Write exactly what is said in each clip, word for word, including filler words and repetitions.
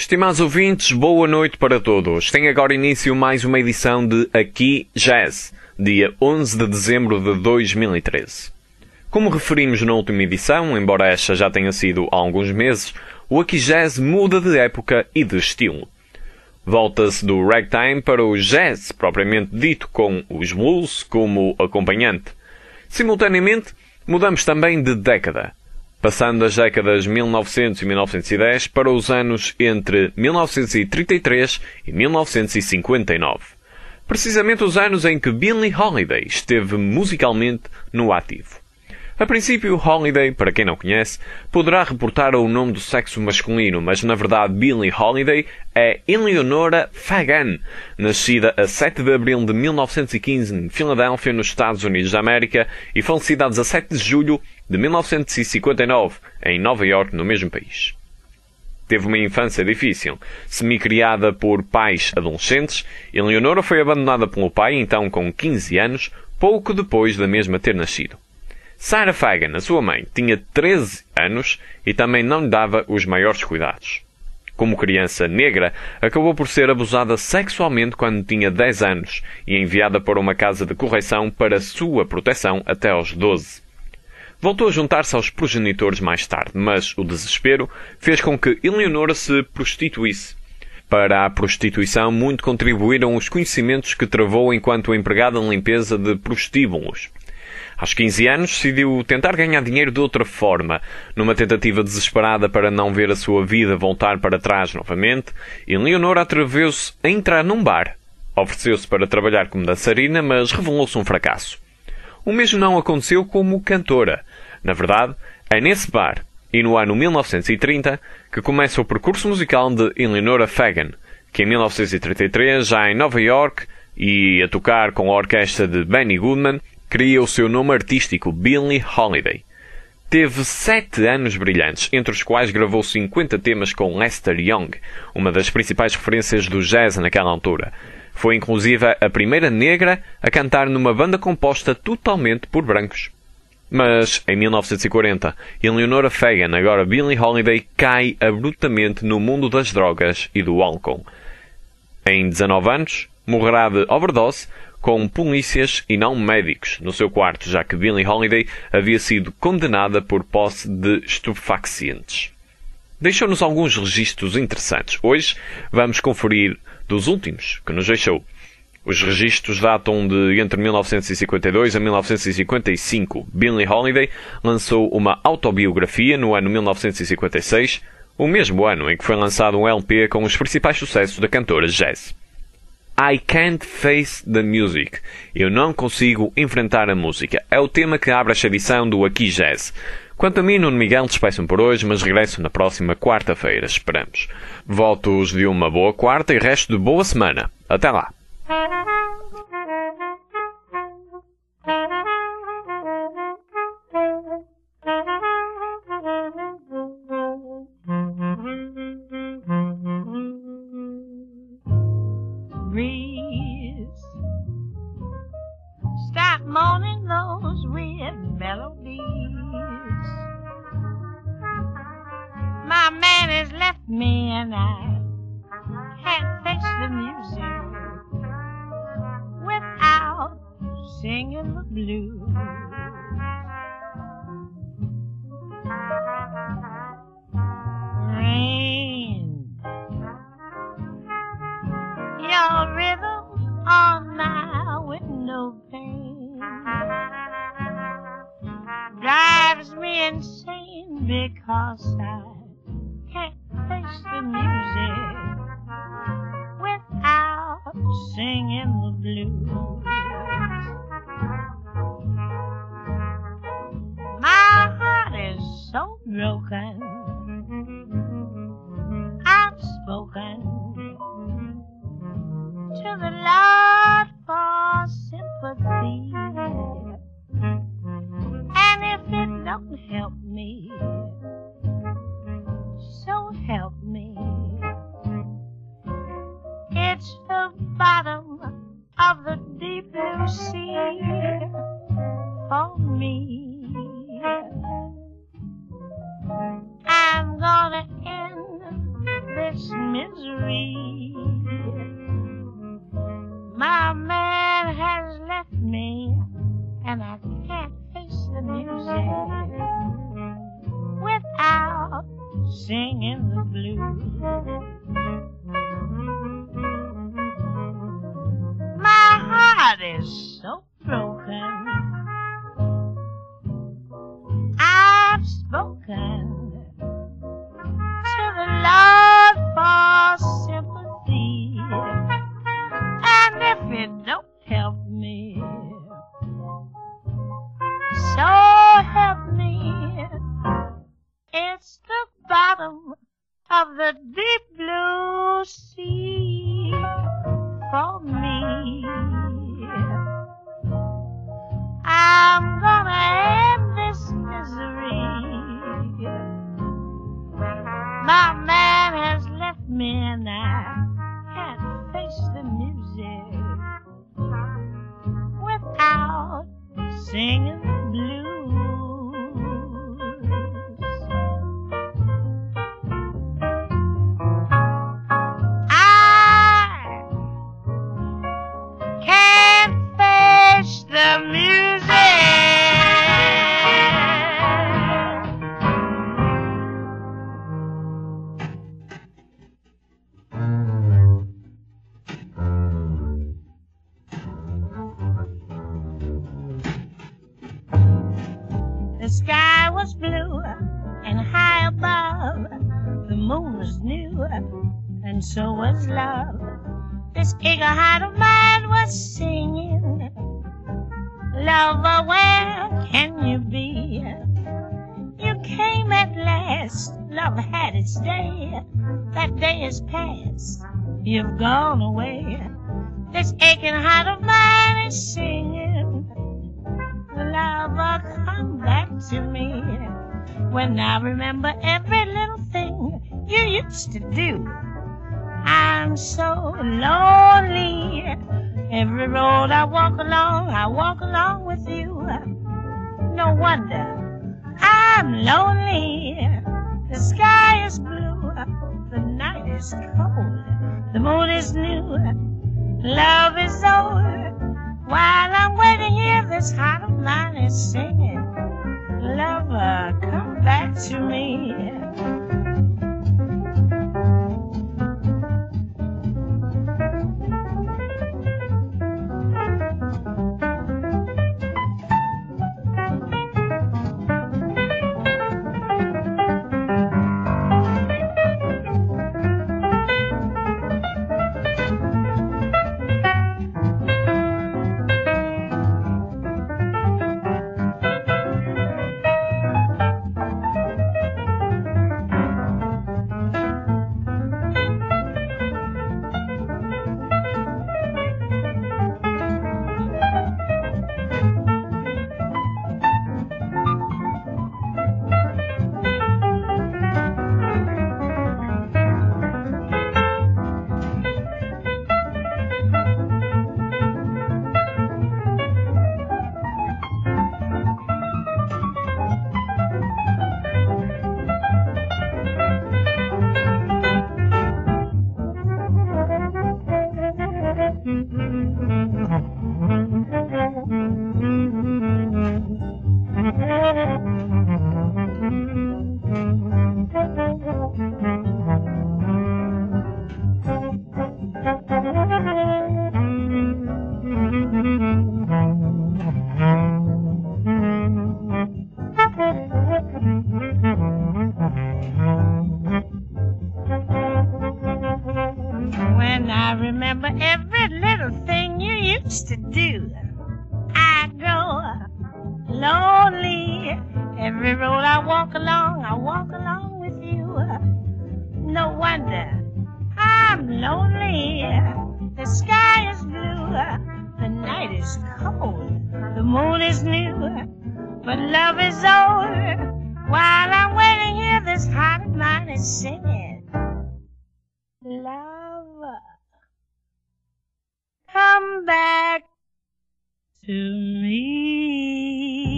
Estimados ouvintes, boa noite para todos. Tem agora início mais uma edição de Aqui Jazz, dia onze de dezembro de dois mil e treze. Como referimos na última edição, embora esta já tenha sido há alguns meses, o Aqui Jazz muda de época e de estilo. Volta-se do ragtime para o jazz, propriamente dito, com os blues como acompanhante. Simultaneamente, mudamos também de década, passando das décadas mil e novecentos e mil novecentos e dez para os anos entre mil novecentos e trinta e três e mil novecentos e cinquenta e nove. Precisamente os anos em que Billie Holiday esteve musicalmente no ativo. A princípio, Holiday, para quem não conhece, poderá reportar ao nome do sexo masculino, mas na verdade Billie Holiday é Eleonora Fagan, nascida a sete de abril de mil novecentos e quinze em Filadélfia, nos Estados Unidos da América, e falecida a dezassete de julho de mil novecentos e cinquenta e nove, em Nova York, no mesmo país. Teve uma infância difícil. Semi-criada por pais adolescentes, Eleonora foi abandonada pelo pai, então com quinze anos, pouco depois da mesma ter nascido. Sarah Fagan, a sua mãe, tinha treze anos e também não lhe dava os maiores cuidados. Como criança negra, acabou por ser abusada sexualmente quando tinha dez anos e enviada para uma casa de correção para sua proteção até aos doze. Voltou a juntar-se aos progenitores mais tarde, mas o desespero fez com que Eleonora se prostituísse. Para a prostituição muito contribuíram os conhecimentos que travou enquanto empregada de limpeza de prostíbulos. Aos quinze anos, decidiu tentar ganhar dinheiro de outra forma. Numa tentativa desesperada para não ver a sua vida voltar para trás novamente, Eleonora atreveu-se a entrar num bar. Ofereceu-se para trabalhar como dançarina, mas revelou-se um fracasso. O mesmo não aconteceu como cantora. Na verdade, é nesse bar, e no ano mil novecentos e trinta, que começa o percurso musical de Eleonora Fagan, que em mil novecentos e trinta e três, já em Nova York, e a tocar com a orquestra de Benny Goodman, cria o seu nome artístico, Billie Holiday. Teve sete anos brilhantes, entre os quais gravou cinquenta temas com Lester Young, uma das principais referências do jazz naquela altura. Foi inclusive a primeira negra a cantar numa banda composta totalmente por brancos. Mas, em mil novecentos e quarenta, Eleonora Fagan, agora Billie Holiday, cai abruptamente no mundo das drogas e do álcool. Em dezanove anos, morrerá de overdose, com polícias e não médicos no seu quarto, já que Billie Holiday havia sido condenada por posse de estupefacientes. Deixou-nos alguns registros interessantes. Hoje vamos conferir dos últimos que nos deixou. Os registros datam de entre mil novecentos e cinquenta e dois a mil novecentos e cinquenta e cinco. Billie Holiday lançou uma autobiografia no ano mil novecentos e cinquenta e seis, o mesmo ano em que foi lançado um L P com os principais sucessos da cantora jazz. I Can't Face the Music. Eu não consigo enfrentar a música. É o tema que abre esta edição do Aqui Jazz. Quanto a mim, Nuno Miguel, despeço-me por hoje, mas regresso na próxima quarta-feira, esperamos. Votos de uma boa quarta e resto de boa semana. Até lá. Breeze, stop moaning those weird melodies. My man has left me and I can't face the music without singing the blues. Rain, your rhythm on my window pane drives me insane because I can't face the music without singing the blues. My heart is so broken, I've spoken to the Lord for sympathy, and if it don't help me, so help me, it's the bottom of the deep blue sea for me. I'm gonna end this this misery. My man has left me, and I can't face the music without singing the blues. My heart is so broken. I've spoken to the Lord for sympathy, and if it don't help me, so help me, it's the bottom of the deep blue sea for me. I'm gonna end this misery. My man has left me, and I can't face the music without singing the blues. I can't face the music. The sky was blue and high above. The moon was new and so was love. This eager heart of mine was singing, lover, where can you be? You came at last, love had its day. That day is past, you've gone away. This aching heart of mine is singing, lover, come back to me. When I remember every little thing you used to do, I'm so lonely. Every road I walk along, I walk along with you. No wonder I'm lonely. The sky is blue, the night is cold, the moon is new, love is old. While I'm waiting here, this heart of mine is singing, lover, come back to me. When I remember every little thing you used to do, I grow lonely. Every road I walk along, I walk along with you. No wonder I'm lonely. The sky is blue, the night is cold, the moon is new, but love is old. While I'm waiting here, this heart of mine is singing, love, come back to me.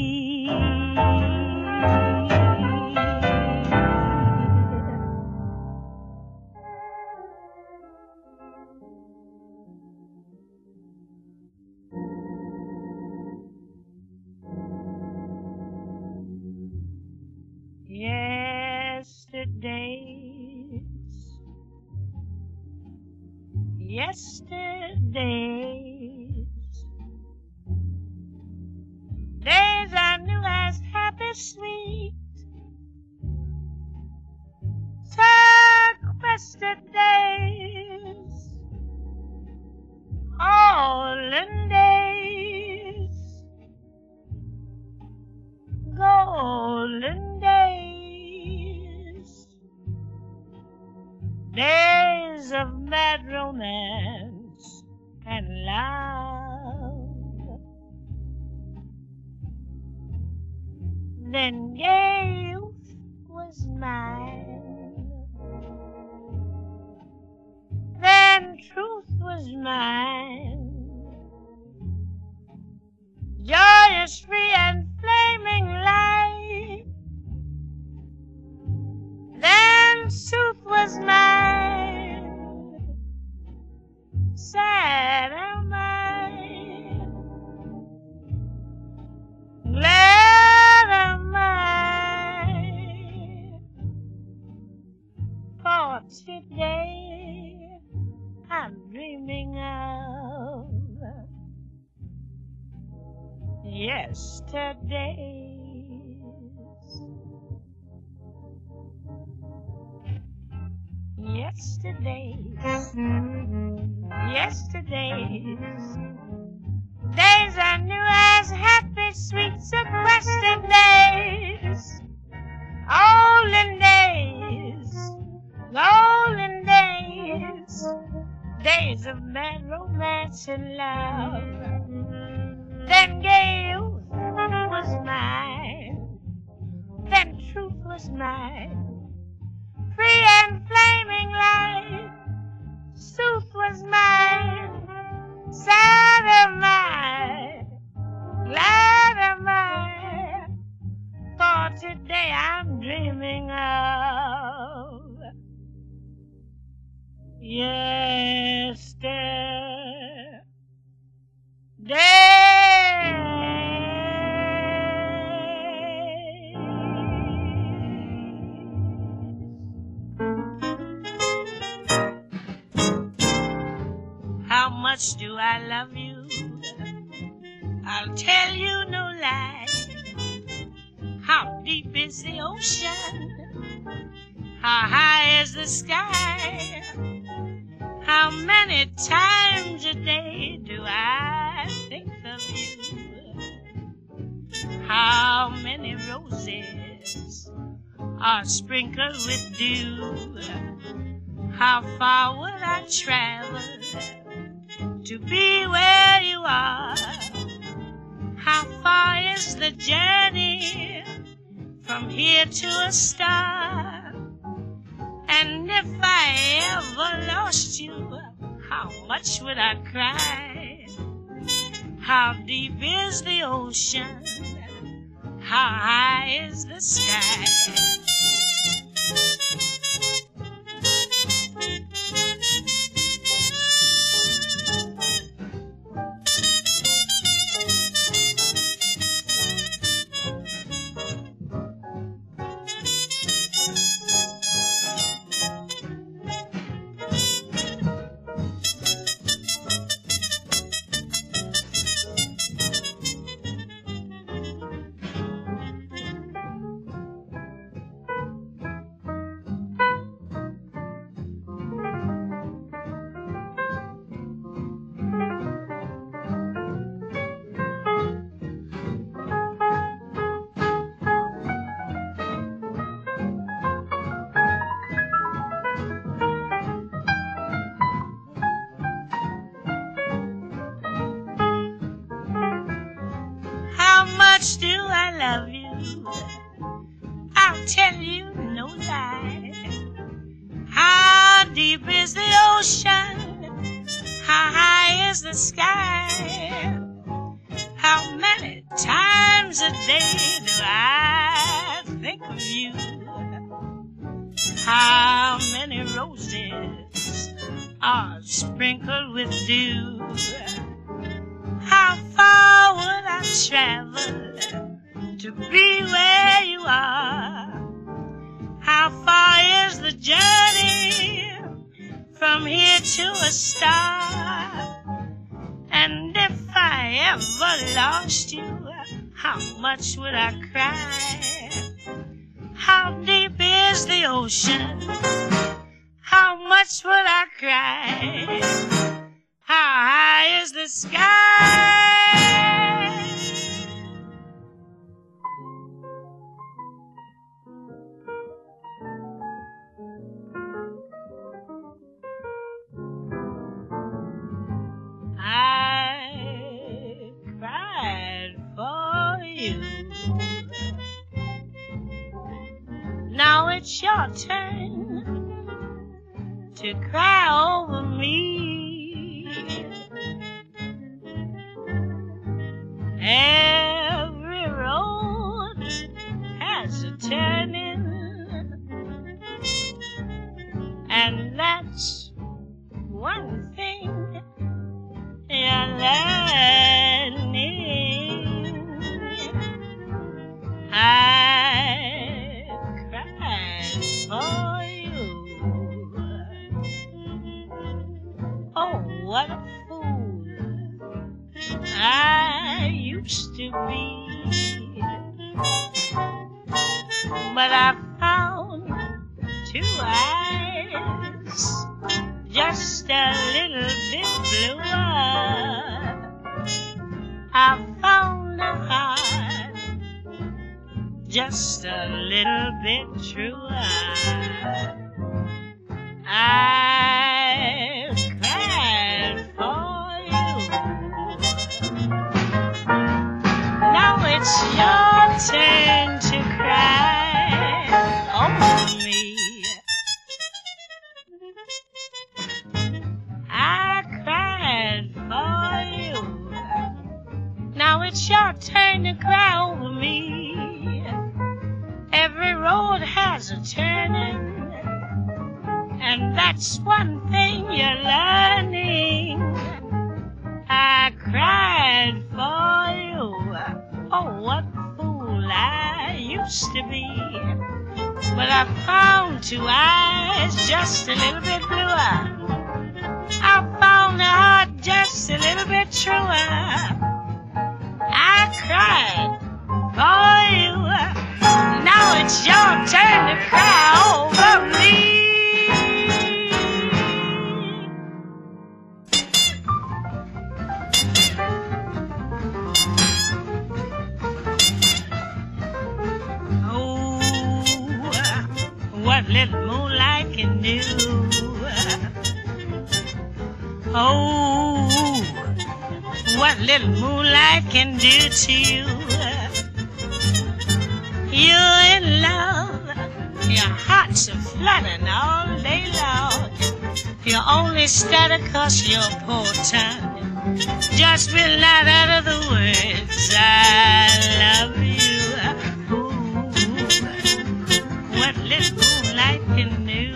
yesterdays, days I knew as happy, sweet, sequestered days, olden days, golden days, days of mad romance and love. Then gay youth was mine, then truth was mine, joyous, free, and flaming light. Then sooth was mine, sad am I, glad am I, for today I'm dreaming of yesterdays, yesterdays, yesterdays, days I knew as happy, sweet, sequestered days, olden days, golden days, days of mad romance and love. Then gay youth was mine, then truth was mine, free and flaming light, sooth was mine, sad am I, glad am I, for today I'm dreaming of yesterday. How much do I love you? I'll tell you no lie. How deep is the ocean? How high is the sky? How many times a day do I think of you? How many roses are sprinkled with dew? How far would I travel to be where you are? How far is the journey from here to a star? And if I ever lost you, how much would I cry? How deep is the ocean? How high is the sky? Do I love you? I'll tell you no lie. How deep is the ocean? How high is the sky? How many times a day do I think of you? How many roses are sprinkled with dew? How far would I travel to be where you are? How far is the journey from here to a star. And if I ever lost you, how much would I cry? How deep is the ocean? How much would I cry? How high is the sky? I cried for you. Now it's your turn to cry over me. Every road has a turning, and that's one thing you're learning. I cried for you. Oh, what a fool I used to be. But I found two eyes just a little bit bluer. I found a heart just a little bit truer. I cried for you. Now it's your turn to cry over me. I cried for you. Now it's your turn to cry over me. Every road has a turning, and that's one thing you're learning. I cried for you. Oh, what a fool I used to be. But I found two eyes just a little bit bluer. I found a heart just a little bit truer. I cried for you. Now it's your turn to cry over me. Oh, what little moonlight can do. Oh, what little moonlight can do to you. You're in love, your heart's a fluttering all day long. You only stutter 'cause your poor tongue just will not utter the words I love you. Ooh, what little moonlight can do.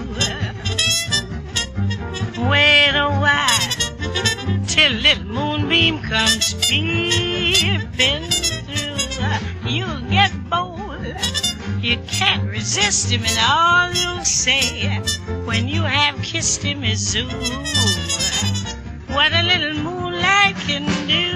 Wait a while till little moonbeam comes peeping through. You'll get bold, you can't resist him, and all you'll say when you have kissed him is ooh, what a little moonlight can do.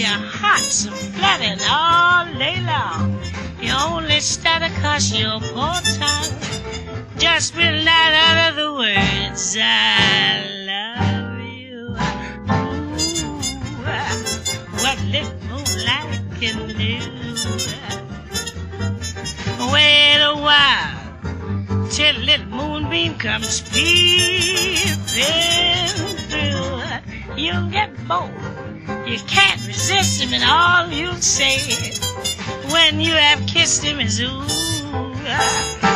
your heart's flooding all day long. You only stutter 'cause your poor tongue just will not utter the words I love you. Ooh, what little moonlight can do. Wait a while till little moonbeam comes peeping through. You'll get bored. You can't resist him, and all you'll say when you have kissed him is ooh.